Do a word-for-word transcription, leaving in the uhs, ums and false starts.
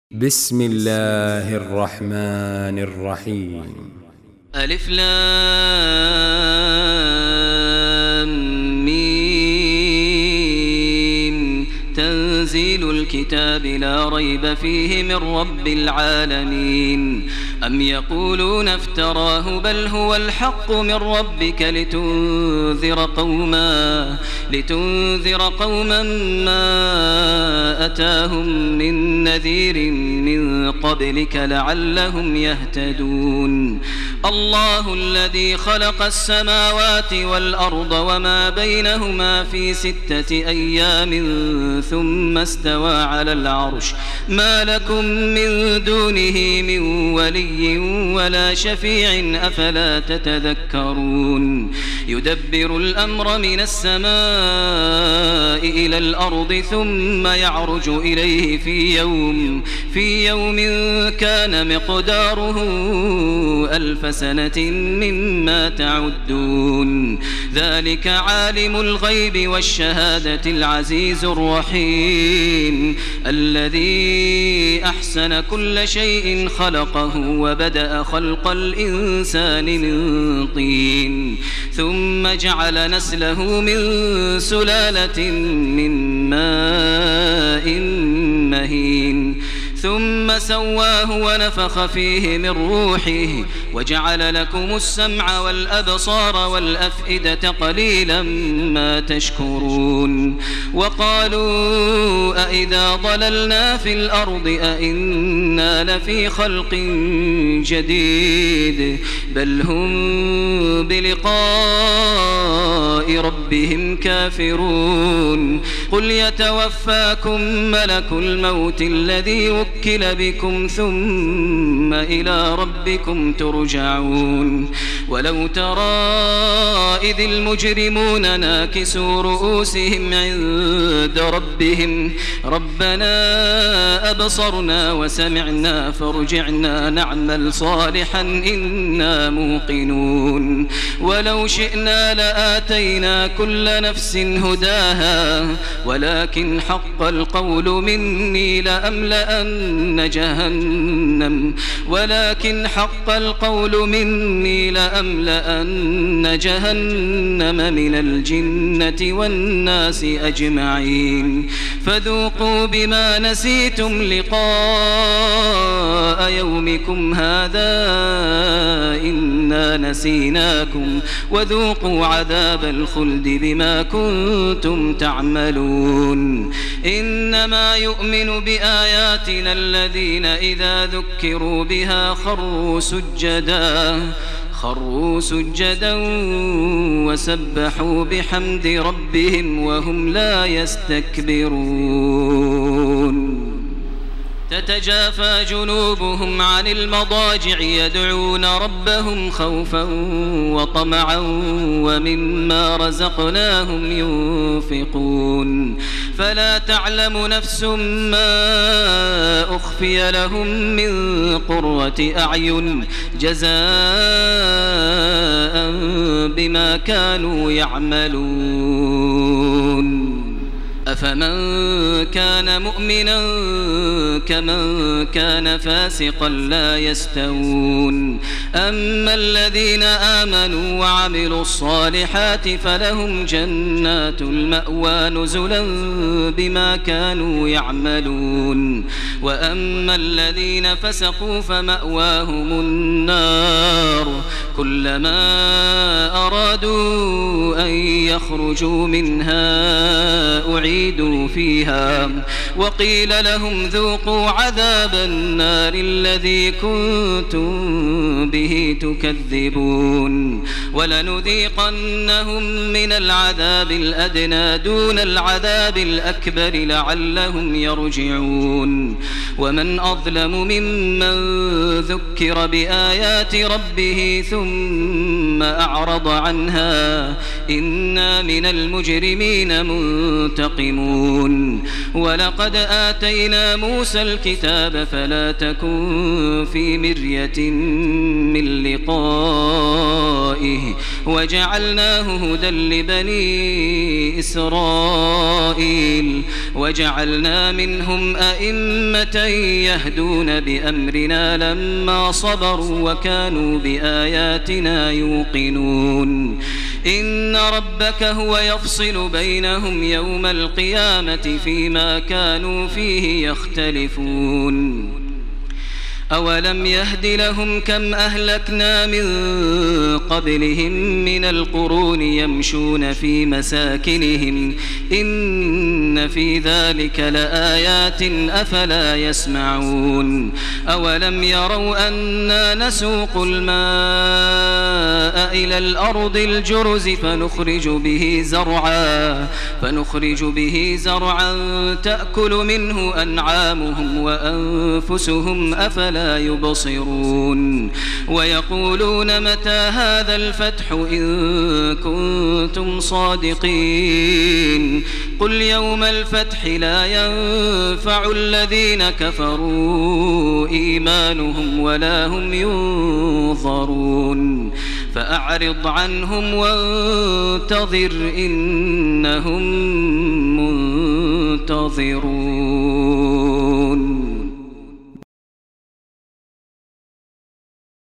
بسم الله الرحمن الرحيم. ألف لام ميم. تنزيل الكتاب لا ريب فيه من رب العالمين. أم يقولون افتراه بل هو الحق من ربك لتنذر قوما لتنذر قوما ما أتاهم من نذير من قبلك لعلهم يهتدون. الله الذي خلق السماوات والأرض وما بينهما في ستة أيام ثم استوى على العرش ما لكم من دونه من ولي ولا شفيع أفلا تتذكرون. يدبر الأمر من السماء إلى الأرض ثم يعرج إليه في يوم في يوم كان مقداره ألف سنة مما تعدون. ذلك عالم الغيب والشهادة العزيز الرحيم الذي أحسن كل شيء خلقه وبدأ خلق الإنسان من طين ثم جعل نسله من سلالة من ماء مهين ثم سواه ونفخ فيه من روحه وجعل لكم السمع والأبصار والأفئدة قليلا ما تشكرون. وقالوا أئذا ضللنا في الأرض أئنا لفي خلق جديد بل هم بلقاء ربهم كافرون. قل يتوفاكم ملك الموت الذي وكل بكم ثم إلى ربكم ترجعون. ولو ترى إذ المجرمون ناكسوا رؤوسهم عند ربهم ربنا أبصرنا وسمعنا فارجعنا نعمل صالحا إنا موقنون. ولو شئنا لآتينا كل نفس هداها ولكن حق القول مني لأملأن جهنم ولكن حق القول مني لأملأن جهنم من الجنة والناس أجمعين. فذوقوا بما نسيتم لقاء يومكم هذا إنا نسيناكم وذوقوا عذاب الخلد بما كنتم تعملون. إنما يؤمن بآياتنا الذين إذا ذكروا بها خروا سجدا خروا سجدا وسبحوا بحمد ربهم وهم لا يستكبرون. تتجافى جنوبهم عن المضاجع يدعون ربهم خوفا وطمعا ومما رزقناهم ينفقون. فلا تعلم نفس ما أخفي لهم من قرة أعين جزاء بما كانوا يعملون. أفمن كان مؤمنا كمن كان فاسقا لا يستوون. أما الذين آمنوا وعملوا الصالحات فلهم جنات المأوى نزلا بما كانوا يعملون. وأما الذين فسقوا فمأواهم النار كلما أرادوا أن يخرجوا منها أعيدوا فيها وقيل لهم ذوقوا عذاب النار الذي كنتم به تكذبون. ولنذيقنهم من العذاب الأدنى دون العذاب الأكبر لعلهم يرجعون. ومن أظلم ممن ذكر بآيات ربه ثم أعرض عنها إنا من المجرمين منتقمون ولقد آتينا موسى الكتاب فلا تكن في مرية من لقائه وجعلناه هدى لبني إسرائيل وجعلنا منهم أئمة يهدون بأمرنا لما صبروا وكانوا بآياتنا يوقنون إن ربك هو يفصل بينهم يوم القيامة فيما كانوا فيه يختلفون أولم يهد لهم كم أهلكنا من قبلهم من القرون يمشون في مساكنهم إن في ذلك لآيات أفلا يسمعون أولم يروا أنا نسوق الماء إلى الأرض الجرز فنخرج به زرعا فنخرج به زرعا تأكل منه أنعامهم وأنفسهم أفلا لا يبصرون ويقولون متى هذا الفتح إن كنتم صادقين قل يوم الفتح لا ينفع الذين كفروا إيمانهم ولا هم ينظرون فأعرض عنهم وانتظر إنهم منتظرون.